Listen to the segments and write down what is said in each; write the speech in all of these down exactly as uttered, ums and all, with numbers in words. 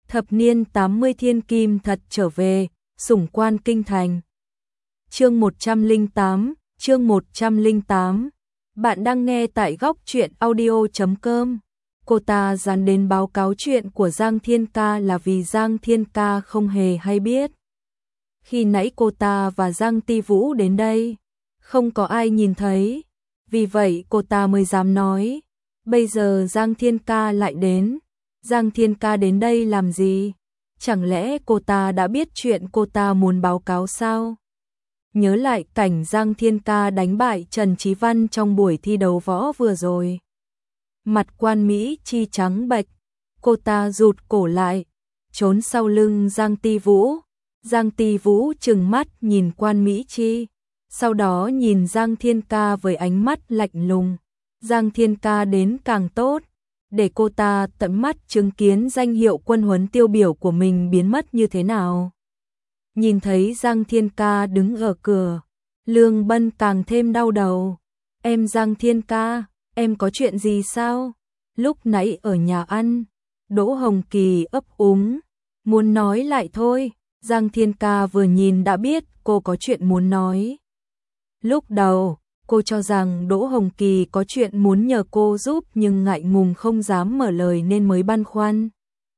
Thập niên tám mươi thiên kim thật trở về, sủng quan kinh thành. Chương một trăm lẻ tám, chương một trăm lẻ tám. Bạn đang nghe tại góc truyện audio chấm com. Cô ta dán đến báo cáo chuyện của Giang Thiên Ca là vì Giang Thiên Ca không hề hay biết. Khi nãy cô ta và Giang Ti Vũ đến đây, không có ai nhìn thấy, vì vậy cô ta mới dám nói. Bây giờ Giang Thiên Ca lại đến. Giang Thiên Ca đến đây làm gì? Chẳng lẽ cô ta đã biết chuyện cô ta muốn báo cáo sao? Nhớ lại cảnh Giang Thiên Ca đánh bại Trần Chí Văn trong buổi thi đấu võ vừa rồi. Mặt Quan Mỹ Chi trắng bệch, cô ta rụt cổ lại, trốn sau lưng Giang Ti Vũ. Giang Ti Vũ trừng mắt nhìn Quan Mỹ Chi, sau đó nhìn Giang Thiên Ca với ánh mắt lạnh lùng. Giang Thiên Ca đến càng tốt, để cô ta tận mắt chứng kiến danh hiệu quân huấn tiêu biểu của mình biến mất như thế nào. Nhìn thấy Giang Thiên Ca đứng ở cửa, Lương Bân càng thêm đau đầu. Em Giang Thiên Ca, em có chuyện gì sao? Lúc nãy ở nhà ăn, Đỗ Hồng Kỳ ấp úng, muốn nói lại thôi. Giang Thiên Ca vừa nhìn đã biết cô có chuyện muốn nói. Lúc đầu, cô cho rằng Đỗ Hồng Kỳ có chuyện muốn nhờ cô giúp nhưng ngại ngùng không dám mở lời nên mới băn khoăn.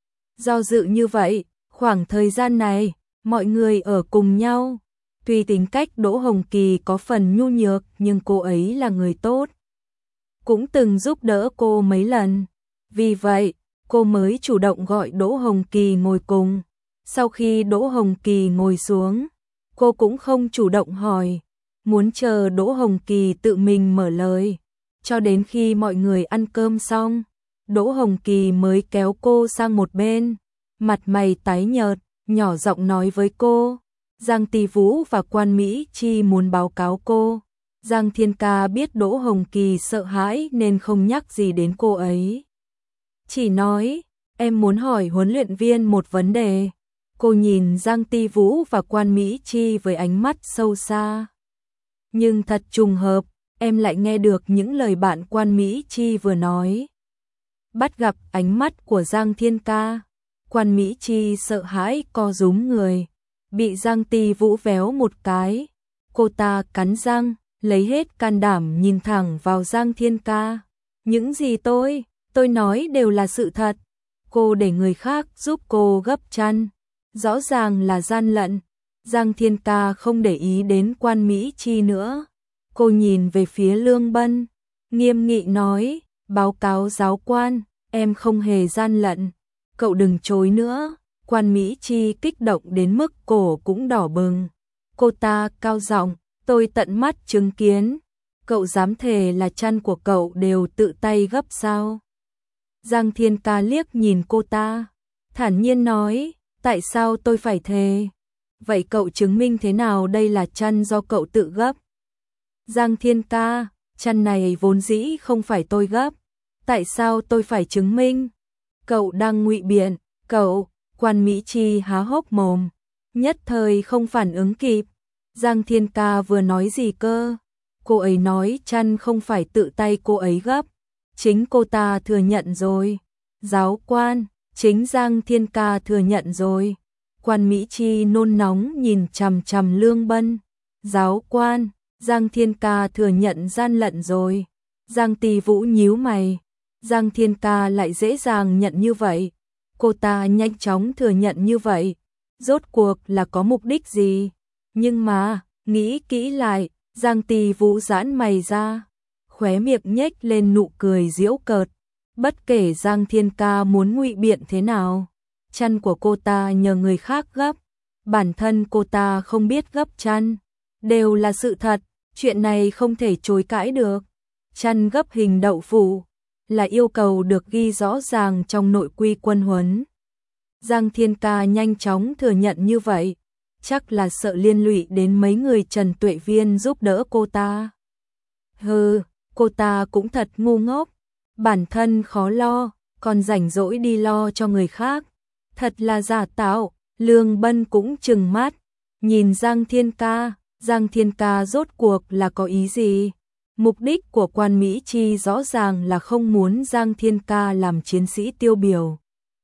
Do dự như vậy, khoảng thời gian này, mọi người ở cùng nhau. Tuy tính cách Đỗ Hồng Kỳ có phần nhu nhược nhưng cô ấy là người tốt. Cũng từng giúp đỡ cô mấy lần. Vì vậy, cô mới chủ động gọi Đỗ Hồng Kỳ ngồi cùng. Sau khi Đỗ Hồng Kỳ ngồi xuống, cô cũng không chủ động hỏi, muốn chờ Đỗ Hồng Kỳ tự mình mở lời. Cho đến khi mọi người ăn cơm xong, Đỗ Hồng Kỳ mới kéo cô sang một bên, mặt mày tái nhợt, nhỏ giọng nói với cô. Giang Ti Vũ và Quan Mỹ Chi muốn báo cáo cô. Giang Thiên Ca biết Đỗ Hồng Kỳ sợ hãi nên không nhắc gì đến cô ấy. Chỉ nói, em muốn hỏi huấn luyện viên một vấn đề. Cô nhìn Giang Ti Vũ và Quan Mỹ Chi với ánh mắt sâu xa. Nhưng thật trùng hợp, em lại nghe được những lời bạn Quan Mỹ Chi vừa nói. Bắt gặp ánh mắt của Giang Thiên Ca, Quan Mỹ Chi sợ hãi co rúm người, bị Giang Ti Vũ véo một cái. Cô ta cắn răng, lấy hết can đảm nhìn thẳng vào Giang Thiên Ca. Những gì tôi, tôi nói đều là sự thật. Cô để người khác giúp cô gấp chăn, rõ ràng là gian lận. Giang Thiên Ca không để ý đến Quan Mỹ Chi nữa. Cô nhìn về phía Lương Bân, nghiêm nghị nói, báo cáo giáo quan, em không hề gian lận. Cậu đừng chối nữa. Quan Mỹ Chi kích động đến mức cổ cũng đỏ bừng. Cô ta cao giọng, tôi tận mắt chứng kiến. Cậu dám thề là chăn của cậu đều tự tay gấp sao? Giang Thiên Ca liếc nhìn cô ta, thản nhiên nói, tại sao tôi phải thề? Vậy cậu chứng minh thế nào đây là chăn do cậu tự gấp? Giang Thiên Ca, chăn này vốn dĩ không phải tôi gấp. Tại sao tôi phải chứng minh? Cậu đang ngụy biện, cậu. Quan Mỹ Chi há hốc mồm, nhất thời không phản ứng kịp. Giang Thiên Ca vừa nói gì cơ? Cô ấy nói chăn không phải tự tay cô ấy gấp. Chính cô ta thừa nhận rồi. Giáo quan, chính Giang Thiên Ca thừa nhận rồi. Quan Mỹ Chi nôn nóng nhìn chằm chằm Lương Bân. Giáo quan, Giang Thiên Ca thừa nhận gian lận rồi. Giang Ti Vũ nhíu mày. Giang Thiên Ca lại dễ dàng nhận như vậy. Cô ta nhanh chóng thừa nhận như vậy. Rốt cuộc là có mục đích gì? Nhưng mà, nghĩ kỹ lại, Giang Ti Vũ giãn mày ra, khóe miệng nhếch lên nụ cười giễu cợt. Bất kể Giang Thiên Ca muốn ngụy biện thế nào, chăn của cô ta nhờ người khác gấp, bản thân cô ta không biết gấp chăn, đều là sự thật, chuyện này không thể chối cãi được. Chăn gấp hình đậu phụ là yêu cầu được ghi rõ ràng trong nội quy quân huấn. Giang Thiên Ca nhanh chóng thừa nhận như vậy, chắc là sợ liên lụy đến mấy người Trần Tuệ Viên giúp đỡ cô ta. Hừ, cô ta cũng thật ngu ngốc, bản thân khó lo, còn rảnh rỗi đi lo cho người khác. Thật là giả tạo. Lương Bân cũng trừng mắt, nhìn Giang Thiên Ca. Giang Thiên Ca rốt cuộc là có ý gì? Mục đích của Quan Mỹ Chi rõ ràng là không muốn Giang Thiên Ca làm chiến sĩ tiêu biểu.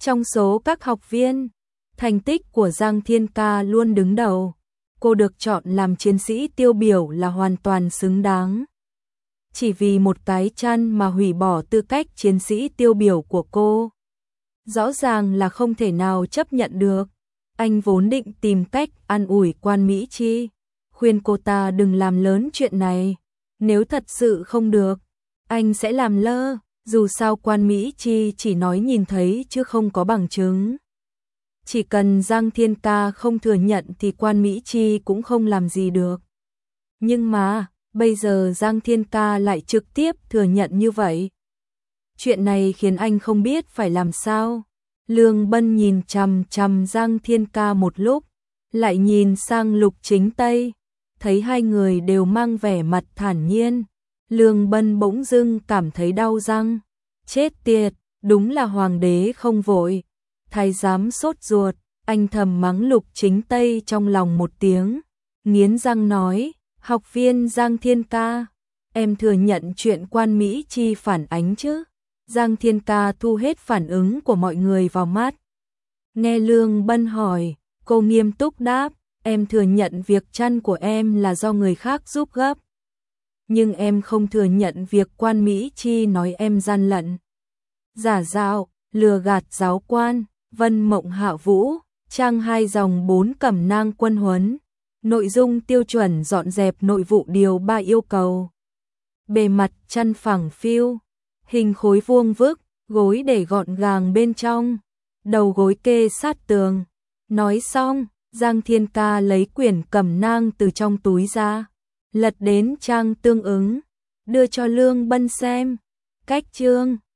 Trong số các học viên, thành tích của Giang Thiên Ca luôn đứng đầu. Cô được chọn làm chiến sĩ tiêu biểu là hoàn toàn xứng đáng. Chỉ vì một cái chăn mà hủy bỏ tư cách chiến sĩ tiêu biểu của cô. Rõ ràng là không thể nào chấp nhận được. Anh vốn định tìm cách an ủi Quan Mỹ Chi, khuyên cô ta đừng làm lớn chuyện này. Nếu thật sự không được, anh sẽ làm lơ. Dù sao Quan Mỹ Chi chỉ nói nhìn thấy chứ không có bằng chứng. Chỉ cần Giang Thiên Ca không thừa nhận thì Quan Mỹ Chi cũng không làm gì được. Nhưng mà, bây giờ Giang Thiên Ca lại trực tiếp thừa nhận như vậy. Chuyện này khiến anh không biết phải làm sao. Lương Bân nhìn chằm chằm Giang Thiên Ca một lúc, lại nhìn sang Lục Chính Tây, thấy hai người đều mang vẻ mặt thản nhiên. Lương Bân bỗng dưng cảm thấy đau răng. Chết tiệt, đúng là hoàng đế không vội, thái giám sốt ruột. Anh thầm mắng Lục Chính Tây trong lòng một tiếng, nghiến răng nói, học viên Giang Thiên Ca, em thừa nhận chuyện Quan Mỹ Chi phản ánh chứ? Giang Thiên Ca thu hết phản ứng của mọi người vào mắt. Nghe Lương Bân hỏi, cô nghiêm túc đáp, em thừa nhận việc chăn của em là do người khác giúp gấp. Nhưng em không thừa nhận việc Quan Mỹ Chi nói em gian lận, giả dạo, lừa gạt giáo quan. Vân Mộng Hạ Vũ, trang hai dòng bốn cẩm nang quân huấn. Nội dung tiêu chuẩn dọn dẹp nội vụ điều ba yêu cầu. Bề mặt chăn phẳng phiu, hình khối vuông vức, gối để gọn gàng bên trong, đầu gối kê sát tường. Nói xong, Giang Thiên Ca lấy quyển cẩm nang từ trong túi ra, lật đến trang tương ứng, đưa cho Lương Bân xem. Cách chương